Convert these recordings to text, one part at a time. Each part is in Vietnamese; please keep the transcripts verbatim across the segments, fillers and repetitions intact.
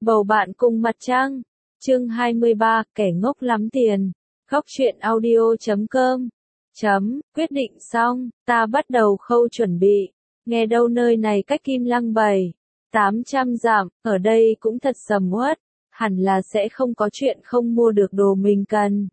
Bầu bạn cùng mặt trăng. Chương hai mươi ba, kẻ ngốc lắm tiền. Góc truyện audio chấm com. Chấm, quyết định xong, ta bắt đầu khâu chuẩn bị. Nghe đâu nơi này cách Kim Lăng bảy, tám trăm dặm, ở đây cũng thật sầm uất, hẳn là sẽ không có chuyện không mua được đồ mình cần.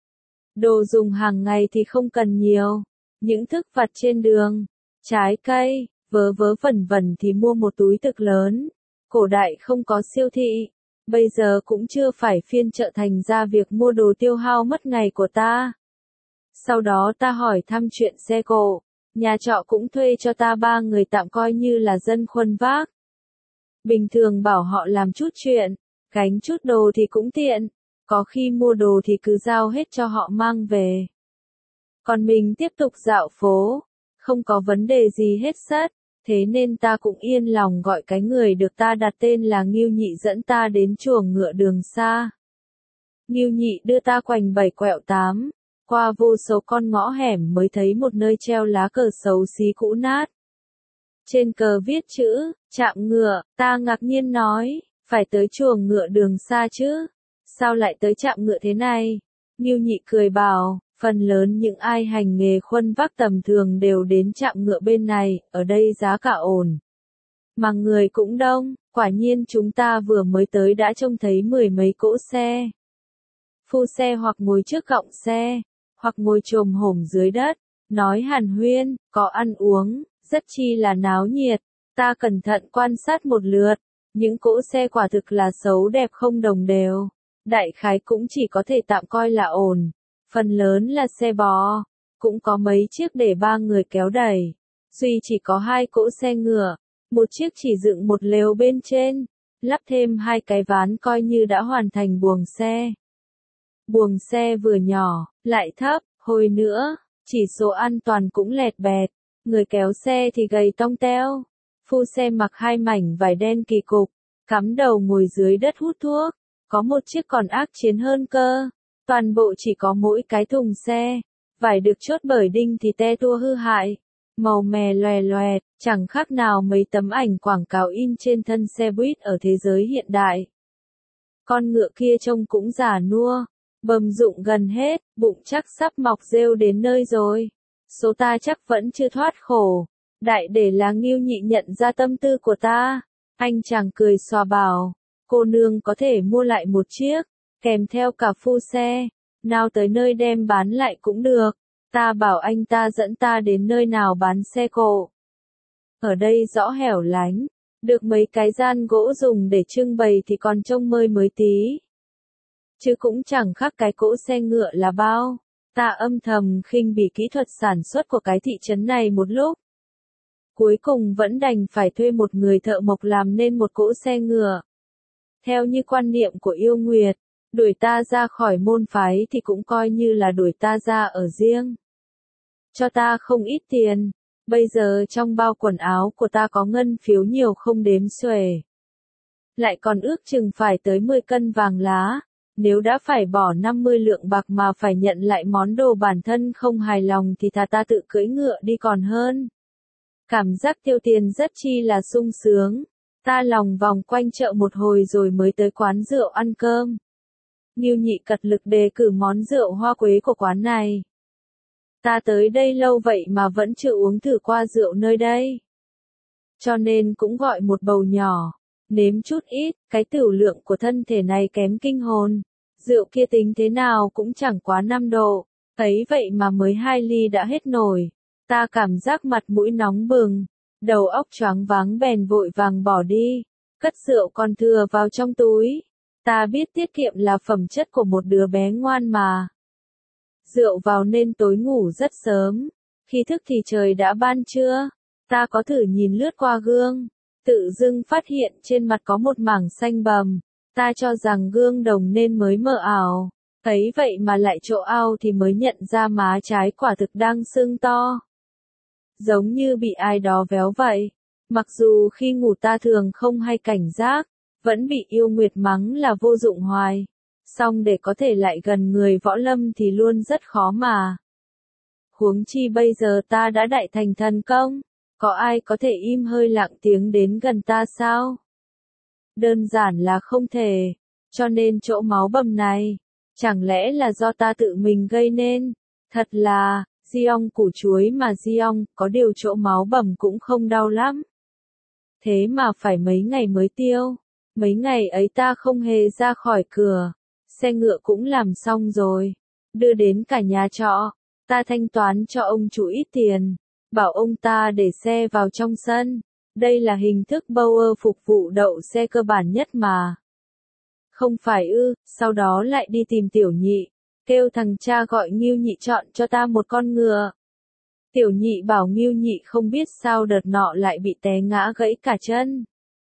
Đồ dùng hàng ngày thì không cần nhiều, những thức vặt trên đường, trái cây, vớ vớ vẩn vẩn thì mua một túi thực lớn. Cổ đại không có siêu thị, bây giờ cũng chưa phải phiên chợ thành ra việc mua đồ tiêu hao mất ngày của ta. Sau đó ta hỏi thăm chuyện xe cộ, nhà trọ cũng thuê cho ta ba người tạm coi như là dân khuân vác. Bình thường bảo họ làm chút chuyện, gánh chút đồ thì cũng tiện, có khi mua đồ thì cứ giao hết cho họ mang về. Còn mình tiếp tục dạo phố, không có vấn đề gì hết sắt. Thế nên ta cũng yên lòng gọi cái người được ta đặt tên là Ngưu Nhị dẫn ta đến chuồng ngựa Đường Sa. Ngưu Nhị đưa ta quanh bảy quẹo tám, qua vô số con ngõ hẻm mới thấy một nơi treo lá cờ xấu xí cũ nát. Trên cờ viết chữ, trạm ngựa, ta ngạc nhiên nói, phải tới chuồng ngựa Đường Sa chứ, sao lại tới trạm ngựa thế này? Ngưu Nhị cười bảo, phần lớn những ai hành nghề khuân vác tầm thường đều đến trạm ngựa bên này, ở đây giá cả ổn. Mà người cũng đông, quả nhiên chúng ta vừa mới tới đã trông thấy mười mấy cỗ xe. Phu xe hoặc ngồi trước gọng xe, hoặc ngồi chồm hổm dưới đất, nói hàn huyên, có ăn uống, rất chi là náo nhiệt. Ta cẩn thận quan sát một lượt, những cỗ xe quả thực là xấu đẹp không đồng đều. Đại khái cũng chỉ có thể tạm coi là ổn. Phần lớn là xe bò, cũng có mấy chiếc để ba người kéo đẩy. Duy chỉ có hai cỗ xe ngựa, một chiếc chỉ dựng một lều bên trên, lắp thêm hai cái ván coi như đã hoàn thành buồng xe. Buồng xe vừa nhỏ, lại thấp, hồi nữa, chỉ số an toàn cũng lẹt bẹt, người kéo xe thì gầy tông teo. Phu xe mặc hai mảnh vải đen kỳ cục, cắm đầu ngồi dưới đất hút thuốc, có một chiếc còn ác chiến hơn cơ. Toàn bộ chỉ có mỗi cái thùng xe, vải được chốt bởi đinh thì te tua hư hại, màu mè loè loẹt, chẳng khác nào mấy tấm ảnh quảng cáo in trên thân xe buýt ở thế giới hiện đại. Con ngựa kia trông cũng già nua, bầm rụng gần hết, bụng chắc sắp mọc rêu đến nơi rồi. Số ta chắc vẫn chưa thoát khổ. Đại để là Ngưu Nhị nhận ra tâm tư của ta, anh chàng cười xòa bảo, cô nương có thể mua lại một chiếc, kèm theo cả phu xe, nào tới nơi đem bán lại cũng được. Ta bảo anh ta dẫn ta đến nơi nào bán xe cộ. Ở đây rõ hẻo lánh, được mấy cái gian gỗ dùng để trưng bày thì còn trông mơi mới tí. Chứ cũng chẳng khác cái cỗ xe ngựa là bao. Ta âm thầm khinh bỉ kỹ thuật sản xuất của cái thị trấn này một lúc. Cuối cùng vẫn đành phải thuê một người thợ mộc làm nên một cỗ xe ngựa. Theo như quan niệm của yêu Nguyệt, đuổi ta ra khỏi môn phái thì cũng coi như là đuổi ta ra ở riêng. Cho ta không ít tiền, bây giờ trong bao quần áo của ta có ngân phiếu nhiều không đếm xuể. Lại còn ước chừng phải tới mười cân vàng lá, nếu đã phải bỏ năm mươi lượng bạc mà phải nhận lại món đồ bản thân không hài lòng thì thà ta tự cưỡi ngựa đi còn hơn. Cảm giác tiêu tiền rất chi là sung sướng, ta lòng vòng quanh chợ một hồi rồi mới tới quán rượu ăn cơm. Ngưu Nhị cật lực đề cử món rượu hoa quế của quán này. Ta tới đây lâu vậy mà vẫn chưa uống thử qua rượu nơi đây. Cho nên cũng gọi một bầu nhỏ, nếm chút ít, cái tửu lượng của thân thể này kém kinh hồn. Rượu kia tính thế nào cũng chẳng quá năm độ, ấy vậy mà mới hai ly đã hết nổi. Ta cảm giác mặt mũi nóng bừng, đầu óc choáng váng bèn vội vàng bỏ đi, cất rượu còn thừa vào trong túi. Ta biết tiết kiệm là phẩm chất của một đứa bé ngoan mà. Rượu vào nên tối ngủ rất sớm, khi thức thì trời đã ban trưa. Ta có thử nhìn lướt qua gương, tự dưng phát hiện trên mặt có một mảng xanh bầm. Ta cho rằng gương đồng nên mới mờ ảo, ấy vậy mà lại chỗ ao thì mới nhận ra má trái quả thực đang sưng to. Giống như bị ai đó véo vậy. Mặc dù khi ngủ ta thường không hay cảnh giác, vẫn bị yêu Nguyệt mắng là vô dụng hoài. Song để có thể lại gần người võ lâm thì luôn rất khó mà. Huống chi bây giờ ta đã đại thành thần công, có ai có thể im hơi lặng tiếng đến gần ta sao? Đơn giản là không thể. Cho nên chỗ máu bầm này, chẳng lẽ là do ta tự mình gây nên? Thật là, Giong củ chuối mà Giong, có điều chỗ máu bầm cũng không đau lắm. Thế mà phải mấy ngày mới tiêu. Mấy ngày ấy ta không hề ra khỏi cửa. Xe ngựa cũng làm xong rồi. Đưa đến cả nhà trọ. Ta thanh toán cho ông chủ ít tiền. Bảo ông ta để xe vào trong sân. Đây là hình thức Bauer phục vụ đậu xe cơ bản nhất mà. Không phải ư, sau đó lại đi tìm Tiểu Nhị. Kêu thằng cha gọi Ngưu Nhị chọn cho ta một con ngựa. Tiểu Nhị bảo Ngưu Nhị không biết sao đợt nọ lại bị té ngã gãy cả chân.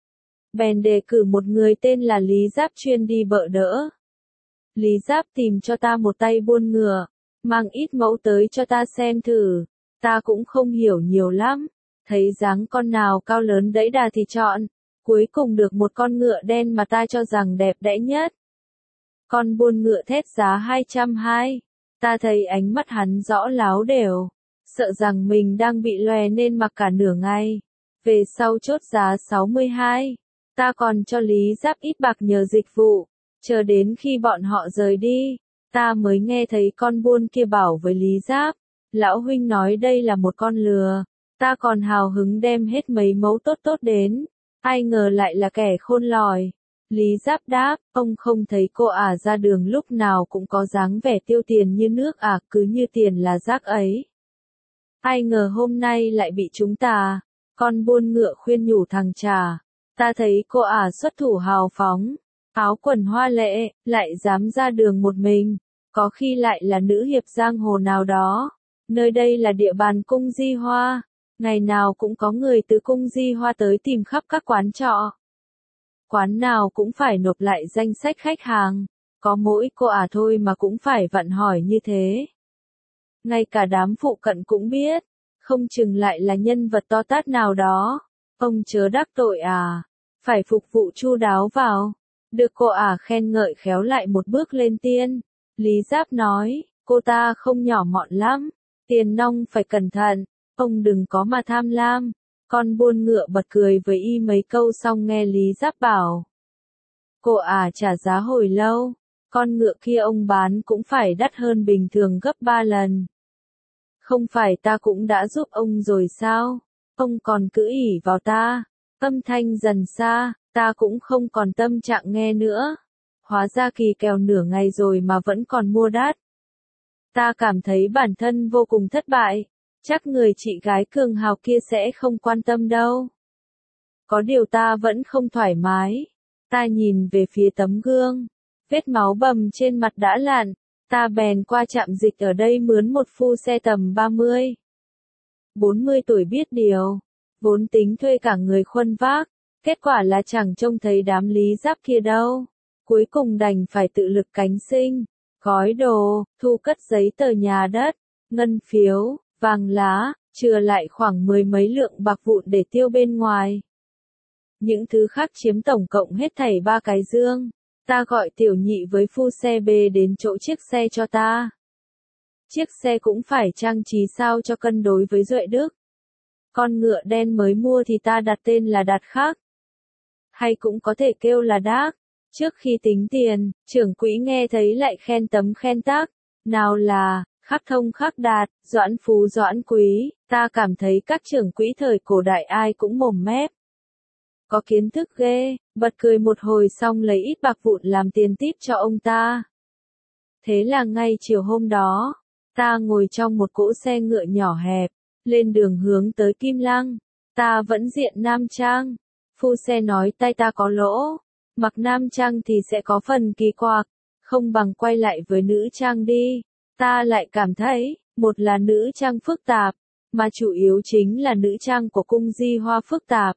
Bèn đề cử một người tên là Lý Giáp chuyên đi bợ đỡ. Lý Giáp tìm cho ta một tay buôn ngựa, mang ít mẫu tới cho ta xem thử. Ta cũng không hiểu nhiều lắm, thấy dáng con nào cao lớn đẫy đà thì chọn. Cuối cùng được một con ngựa đen mà ta cho rằng đẹp đẽ nhất. Con buôn ngựa thét giá hai trăm hai mươi. Ta thấy ánh mắt hắn rõ láo đều. Sợ rằng mình đang bị lòe nên mặc cả nửa ngày. Về sau chốt giá sáu mươi hai. Ta còn cho Lý Giáp ít bạc nhờ dịch vụ. Chờ đến khi bọn họ rời đi, ta mới nghe thấy con buôn kia bảo với Lý Giáp. Lão huynh nói đây là một con lừa. Ta còn hào hứng đem hết mấy mẫu tốt tốt đến. Ai ngờ lại là kẻ khôn lỏi. Lý Giáp đáp, ông không thấy cô ả ra đường lúc nào cũng có dáng vẻ tiêu tiền như nước à, cứ như tiền là rác ấy. Ai ngờ hôm nay lại bị chúng ta. Con buôn ngựa khuyên nhủ thằng trà. Ta thấy cô ả xuất thủ hào phóng, áo quần hoa lệ, lại dám ra đường một mình. Có khi lại là nữ hiệp giang hồ nào đó. Nơi đây là địa bàn cung Di Hoa. Ngày nào cũng có người từ cung Di Hoa tới tìm khắp các quán trọ. Quán nào cũng phải nộp lại danh sách khách hàng. Có mỗi cô ả thôi mà cũng phải vặn hỏi như thế. Ngay cả đám phụ cận cũng biết. Không chừng lại là nhân vật to tát nào đó. Ông chớ đắc tội à. Phải phục vụ chu đáo vào. Được cô ả khen ngợi khéo lại một bước lên tiên. Lý Giáp nói, cô ta không nhỏ mọn lắm. Tiền nong phải cẩn thận. Ông đừng có mà tham lam. Con buôn ngựa bật cười với y mấy câu xong nghe Lý Giáp bảo. Cô ả trả giá hồi lâu. Con ngựa kia ông bán cũng phải đắt hơn bình thường gấp ba lần. Không phải ta cũng đã giúp ông rồi sao? Ông còn cứ ỉ vào ta. Âm thanh dần xa, ta cũng không còn tâm trạng nghe nữa. Hóa ra kỳ kèo nửa ngày rồi mà vẫn còn mua đắt. Ta cảm thấy bản thân vô cùng thất bại. Chắc người chị gái cường hào kia sẽ không quan tâm đâu. Có điều ta vẫn không thoải mái. Ta nhìn về phía tấm gương. Vết máu bầm trên mặt đã lặn. Ta bèn qua trạm dịch ở đây mướn một phu xe tầm ba mươi. bốn mươi tuổi biết điều. Vốn tính thuê cả người khuân vác. Kết quả là chẳng trông thấy đám Lý Giáp kia đâu. Cuối cùng đành phải tự lực cánh sinh. Gói đồ, thu cất giấy tờ nhà đất, ngân phiếu, vàng lá, chừa lại khoảng mười mấy lượng bạc vụn để tiêu bên ngoài. Những thứ khác chiếm tổng cộng hết thảy ba cái dương. Ta gọi Tiểu Nhị với phu xe bê đến chỗ chiếc xe cho ta. Chiếc xe cũng phải trang trí sao cho cân đối với Duệ Đức. Con ngựa đen mới mua thì ta đặt tên là Đạt Khắc. Hay cũng có thể kêu là Đác. Trước khi tính tiền, trưởng quỹ nghe thấy lại khen tấm khen tác. Nào là, Khắc Thông Khắc Đạt, Doãn Phú Doãn Quý. Ta cảm thấy các trưởng quỹ thời cổ đại ai cũng mồm mép. Có kiến thức ghê, bật cười một hồi xong lấy ít bạc vụn làm tiền tip cho ông ta. Thế là ngay chiều hôm đó, ta ngồi trong một cỗ xe ngựa nhỏ hẹp, lên đường hướng tới Kim Lăng. Ta vẫn diện nam trang. Phu xe nói tay ta có lỗ. Mặc nam trang thì sẽ có phần kỳ quặc. Không bằng quay lại với nữ trang đi. Ta lại cảm thấy, một là nữ trang phức tạp, mà chủ yếu chính là nữ trang của cung Di Hoa phức tạp.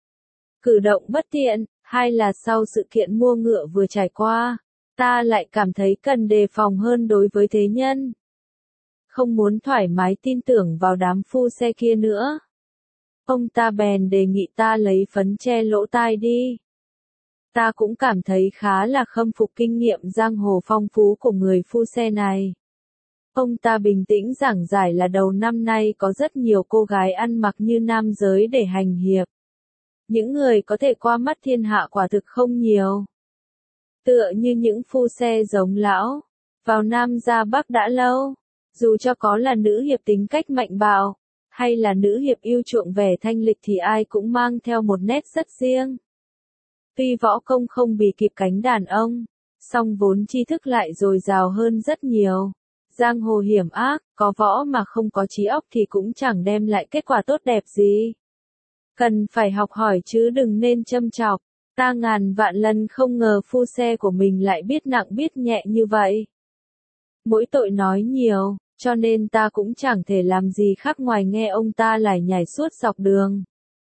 Cử động bất tiện, hai là sau sự kiện mua ngựa vừa trải qua, ta lại cảm thấy cần đề phòng hơn đối với thế nhân. Không muốn thoải mái tin tưởng vào đám phu xe kia nữa. Ông ta bèn đề nghị ta lấy phấn che lỗ tai đi. Ta cũng cảm thấy khá là khâm phục kinh nghiệm giang hồ phong phú của người phu xe này. Ông ta bình tĩnh giảng giải là đầu năm nay có rất nhiều cô gái ăn mặc như nam giới để hành hiệp. Những người có thể qua mắt thiên hạ quả thực không nhiều. Tựa như những phu xe giống lão, vào Nam ra Bắc đã lâu, dù cho có là nữ hiệp tính cách mạnh bạo, hay là nữ hiệp yêu chuộng vẻ thanh lịch thì ai cũng mang theo một nét rất riêng. Tuy võ công không bì kịp cánh đàn ông, song vốn tri thức lại dồi dào hơn rất nhiều. Giang hồ hiểm ác, có võ mà không có trí óc thì cũng chẳng đem lại kết quả tốt đẹp gì. Cần phải học hỏi chứ đừng nên châm chọc. Ta ngàn vạn lần không ngờ phu xe của mình lại biết nặng biết nhẹ như vậy. Mỗi tội nói nhiều, cho nên ta cũng chẳng thể làm gì khác ngoài nghe ông ta lải nhải suốt dọc đường.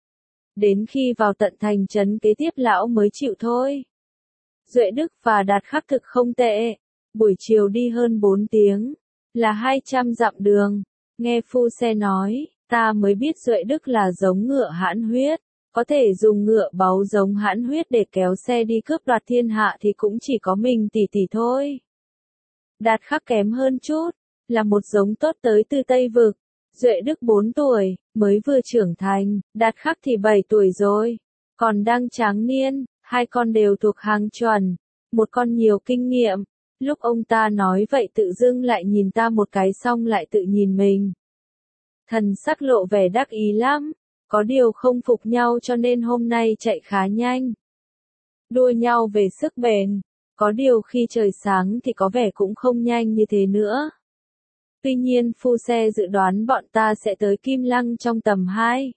Đến khi vào tận thành trấn kế tiếp lão mới chịu thôi. Duệ Đức và Đạt Khắc thực không tệ. Buổi chiều đi hơn bốn tiếng, là hai trăm dặm đường. Nghe phu xe nói, ta mới biết Duệ Đức là giống ngựa hãn huyết. Có thể dùng ngựa báu giống hãn huyết để kéo xe đi cướp đoạt thiên hạ thì cũng chỉ có mình tỷ tỷ thôi. Đạt Khắc kém hơn chút, là một giống tốt tới từ Tây Vực. Duệ Đức bốn tuổi, mới vừa trưởng thành, Đạt Khắc thì bảy tuổi rồi, còn đang tráng niên, hai con đều thuộc hàng chuẩn, một con nhiều kinh nghiệm. Lúc ông ta nói vậy tự dưng lại nhìn ta một cái xong lại tự nhìn mình. Thần sắc lộ vẻ đắc ý lắm, có điều không phục nhau cho nên hôm nay chạy khá nhanh. Đua nhau về sức bền, có điều khi trời sáng thì có vẻ cũng không nhanh như thế nữa. Tuy nhiên phu xe dự đoán bọn ta sẽ tới Kim Lăng trong tầm hai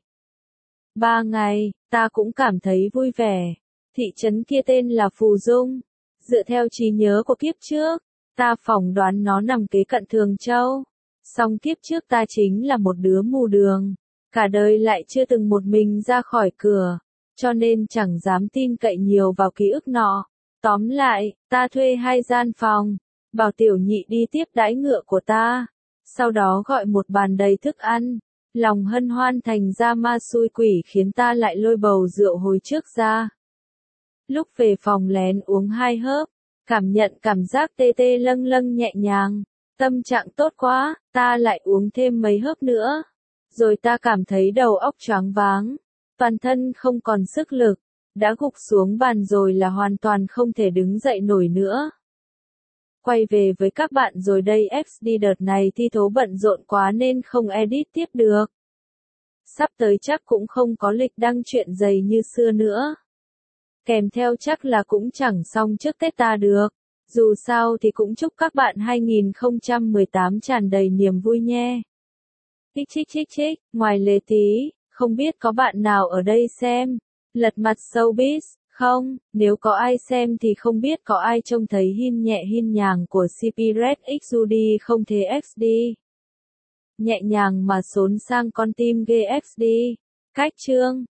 ba ngày, ta cũng cảm thấy vui vẻ. Thị trấn kia tên là Phù Dung. Dựa theo trí nhớ của kiếp trước, ta phỏng đoán nó nằm kế cận Thường Châu. Song kiếp trước ta chính là một đứa mù đường, cả đời lại chưa từng một mình ra khỏi cửa, cho nên chẳng dám tin cậy nhiều vào ký ức nọ. Tóm lại, ta thuê hai gian phòng, bảo tiểu nhị đi tiếp đãi ngựa của ta, sau đó gọi một bàn đầy thức ăn. Lòng hân hoan thành ra ma xui quỷ khiến ta lại lôi bầu rượu hồi trước ra. Lúc về phòng lén uống hai hớp, cảm nhận cảm giác tê tê lâng lâng nhẹ nhàng, tâm trạng tốt quá, ta lại uống thêm mấy hớp nữa. Rồi ta cảm thấy đầu óc choáng váng, toàn thân không còn sức lực, đã gục xuống bàn rồi là hoàn toàn không thể đứng dậy nổi nữa. Quay về với các bạn rồi đây, ép đê đợt này thi thố bận rộn quá nên không edit tiếp được. Sắp tới chắc cũng không có lịch đăng chuyện dày như xưa nữa. Kèm theo chắc là cũng chẳng xong trước Tết ta được. Dù sao thì cũng chúc các bạn hai không một tám tràn đầy niềm vui nhé. Chích chích chích chích, ngoài Lê Tí, không biết có bạn nào ở đây xem Lật Mặt Showbiz không? Nếu có ai xem thì không biết có ai trông thấy hin nhẹ hin nhàng của xê pê Red Exudi không thế ích đê? Nhẹ nhàng mà xốn sang con tim ghê ích đê. Cách chương